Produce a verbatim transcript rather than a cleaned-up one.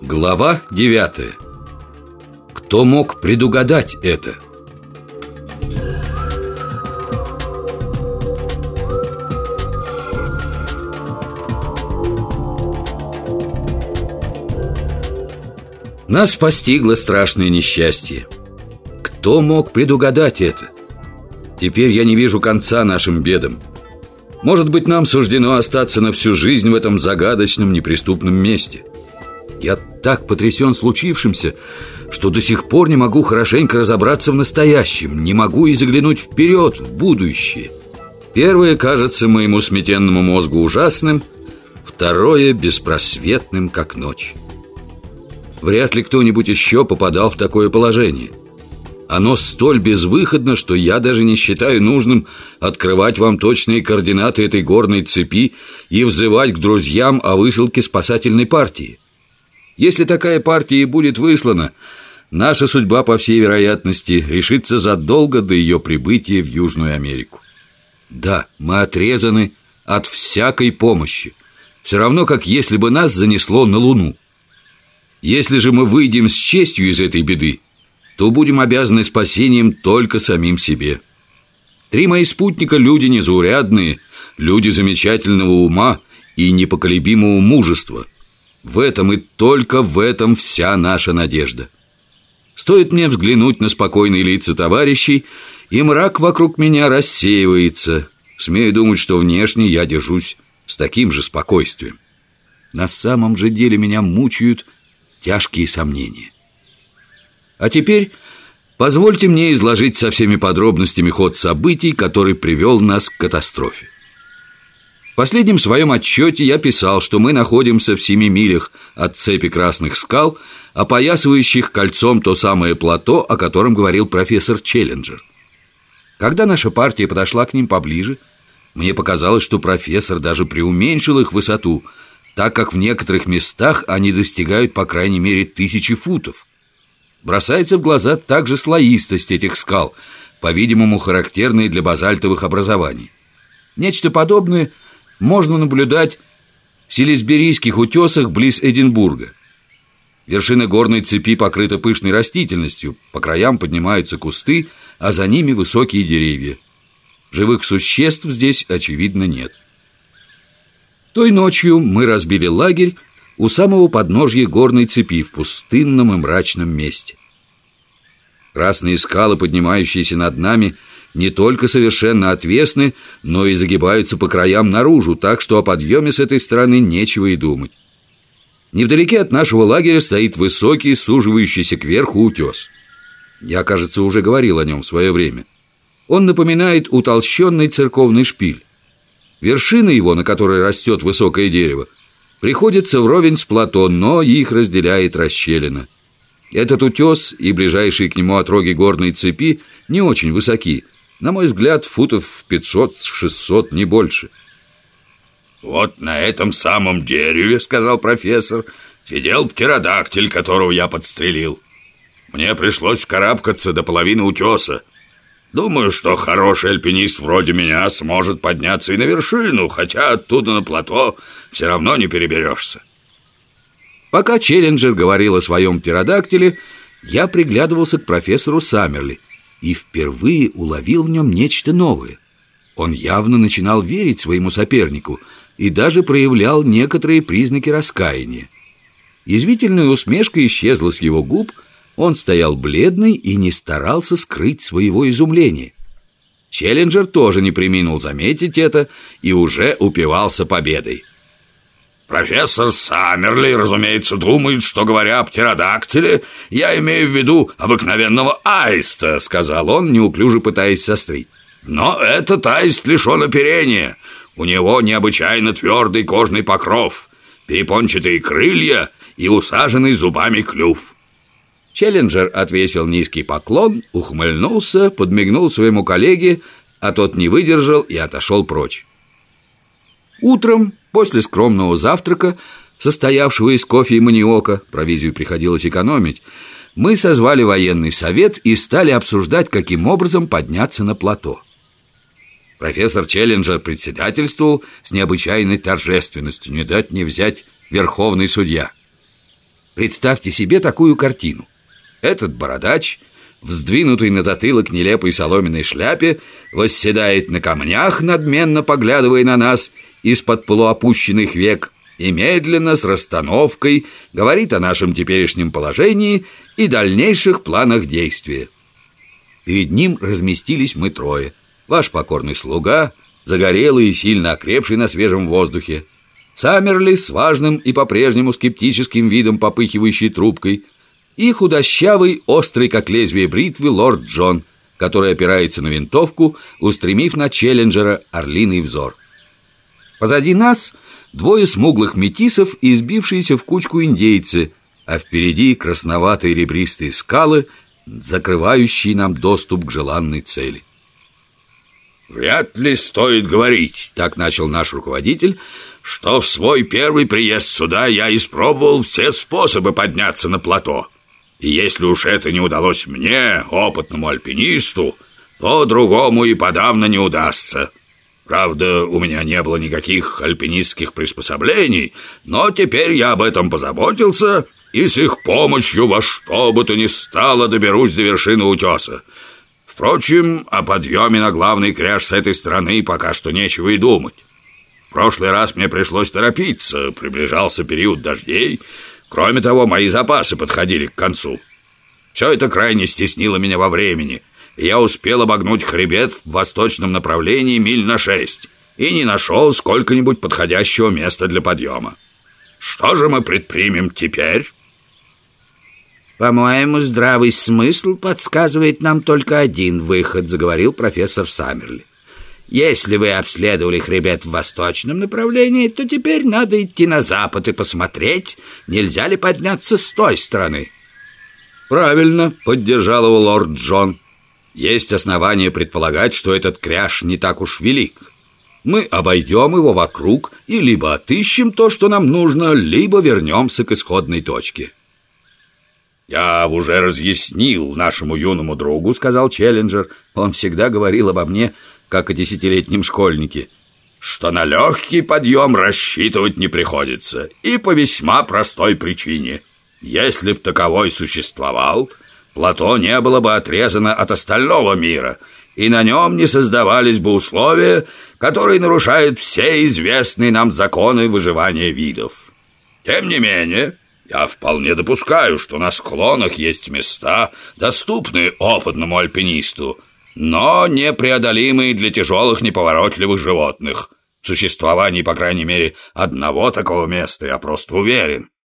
Глава девятая. Кто мог предугадать это? Нас постигло страшное несчастье. Кто мог предугадать это? Теперь я не вижу конца нашим бедам. Может быть, нам суждено остаться на всю жизнь в этом загадочном, неприступном месте. Я так потрясен случившимся, что до сих пор не могу хорошенько разобраться в настоящем, не могу и заглянуть вперед, в будущее. Первое кажется моему сметенному мозгу ужасным, второе беспросветным, как ночь. Вряд ли кто-нибудь еще попадал в такое положение. Оно столь безвыходно, что я даже не считаю нужным открывать вам точные координаты этой горной цепи и взывать к друзьям о высылке спасательной партии. Если такая партия и будет выслана, наша судьба, по всей вероятности, решится задолго до ее прибытия в Южную Америку. Да, мы отрезаны от всякой помощи, все равно, как если бы нас занесло на Луну. Если же мы выйдем с честью из этой беды, то будем обязаны спасением только самим себе. Три мои спутника – люди незаурядные, люди замечательного ума и непоколебимого мужества. В этом и только в этом вся наша надежда. Стоит мне взглянуть на спокойные лица товарищей, и мрак вокруг меня рассеивается. Смею думать, что внешне я держусь с таким же спокойствием. На самом же деле меня мучают тяжкие сомнения. А теперь позвольте мне изложить со всеми подробностями ход событий, который привел нас к катастрофе. В последнем своем отчете я писал, что мы находимся в семи милях от цепи красных скал, опоясывающих кольцом то самое плато, о котором говорил профессор Челленджер. Когда наша партия подошла к ним поближе, мне показалось, что профессор даже преуменьшил их высоту, так как в некоторых местах они достигают по крайней мере тысячи футов. Бросается в глаза также слоистость этих скал, по-видимому, характерные для базальтовых образований. Нечто подобное можно наблюдать в Селисберийских утесах близ Эдинбурга. Вершина горной цепи покрыта пышной растительностью, по краям поднимаются кусты, а за ними высокие деревья. Живых существ здесь, очевидно, нет. Той ночью мы разбили лагерь у самого подножья горной цепи в пустынном и мрачном месте. Красные скалы, поднимающиеся над нами, не только совершенно отвесны, но и загибаются по краям наружу, так что о подъеме с этой стороны нечего и думать. Невдалеке от нашего лагеря стоит высокий, суживающийся кверху утес. Я, кажется, уже говорил о нем в свое время. Он напоминает утолщенный церковный шпиль. Вершина его, на которой растет высокое дерево, приходится вровень с плато, но их разделяет расщелина. Этот утес и ближайшие к нему отроги горной цепи не очень высоки. На мой взгляд, футов пятьсот-шестьсот, не больше. «Вот на этом самом дереве, — сказал профессор, — сидел птеродактиль, которого я подстрелил. Мне пришлось вкарабкаться до половины утеса. Думаю, что хороший альпинист вроде меня сможет подняться и на вершину, хотя оттуда на плато все равно не переберешься». Пока Челленджер говорил о своем птеродактиле, я приглядывался к профессору Саммерли и впервые уловил в нем нечто новое. Он явно начинал верить своему сопернику и даже проявлял некоторые признаки раскаяния. Язвительная усмешка исчезла с его губ, он стоял бледный и не старался скрыть своего изумления. Челленджер тоже не преминул заметить это и уже упивался победой. «Профессор Саммерли, разумеется, думает, что, говоря о птеродактиле, я имею в виду обыкновенного аиста», — сказал он, неуклюже пытаясь сострить. «Но этот аист лишен оперения. У него необычайно твердый кожный покров, перепончатые крылья и усаженный зубами клюв». Челленджер отвесил низкий поклон, ухмыльнулся, подмигнул своему коллеге, а тот не выдержал и отошел прочь. Утром, после скромного завтрака, состоявшего из кофе и маниока, провизию приходилось экономить, мы созвали военный совет и стали обсуждать, каким образом подняться на плато. Профессор Челленджер председательствовал с необычайной торжественностью, не дать не взять верховный судья. Представьте себе такую картину. Этот бородач, вздвинутый на затылок нелепой соломенной шляпе, восседает на камнях, надменно поглядывая на нас из-под полуопущенных век, и медленно, с расстановкой, говорит о нашем теперешнем положении и дальнейших планах действия. Перед ним разместились мы трое. Ваш покорный слуга, загорелый и сильно окрепший на свежем воздухе, Саммерли с важным и по-прежнему скептическим видом попыхивающий трубкой, и худощавый, острый как лезвие бритвы лорд Джон, который опирается на винтовку, устремив на Челленджера орлиный взор. Позади нас двое смуглых метисов и сбившиеся в кучку индейцы, а впереди красноватые ребристые скалы, закрывающие нам доступ к желанной цели. «Вряд ли стоит говорить, — так начал наш руководитель, — что в свой первый приезд сюда я испробовал все способы подняться на плато. И если уж это не удалось мне, опытному альпинисту, то другому и подавно не удастся. Правда, у меня не было никаких альпинистских приспособлений, но теперь я об этом позаботился, и с их помощью во что бы то ни стало доберусь до вершины утеса. Впрочем, о подъеме на главный кряж с этой стороны пока что нечего и думать. В прошлый раз мне пришлось торопиться, приближался период дождей. Кроме того, мои запасы подходили к концу. Все это крайне стеснило меня во времени, и я успел обогнуть хребет в восточном направлении миль на шесть и не нашел сколько-нибудь подходящего места для подъема. Что же мы предпримем теперь? «По-моему, здравый смысл подсказывает нам только один выход», — заговорил профессор Саммерли. «Если вы обследовали хребет в восточном направлении, то теперь надо идти на запад и посмотреть, нельзя ли подняться с той стороны». «Правильно», — поддержал его лорд Джон. «Есть основания предполагать, что этот кряж не так уж велик. Мы обойдем его вокруг и либо отыщем то, что нам нужно, либо вернемся к исходной точке». «Я уже разъяснил нашему юному другу, — сказал Челленджер, он всегда говорил обо мне, как о десятилетнем школьнике, — что на легкий подъем рассчитывать не приходится, и по весьма простой причине. Если б таковой существовал, плато не было бы отрезано от остального мира, и на нем не создавались бы условия, которые нарушают все известные нам законы выживания видов. Тем не менее, я вполне допускаю, что на склонах есть места, доступные опытному альпинисту, но непреодолимые для тяжелых неповоротливых животных. В существовании, по крайней мере, одного такого места я просто уверен.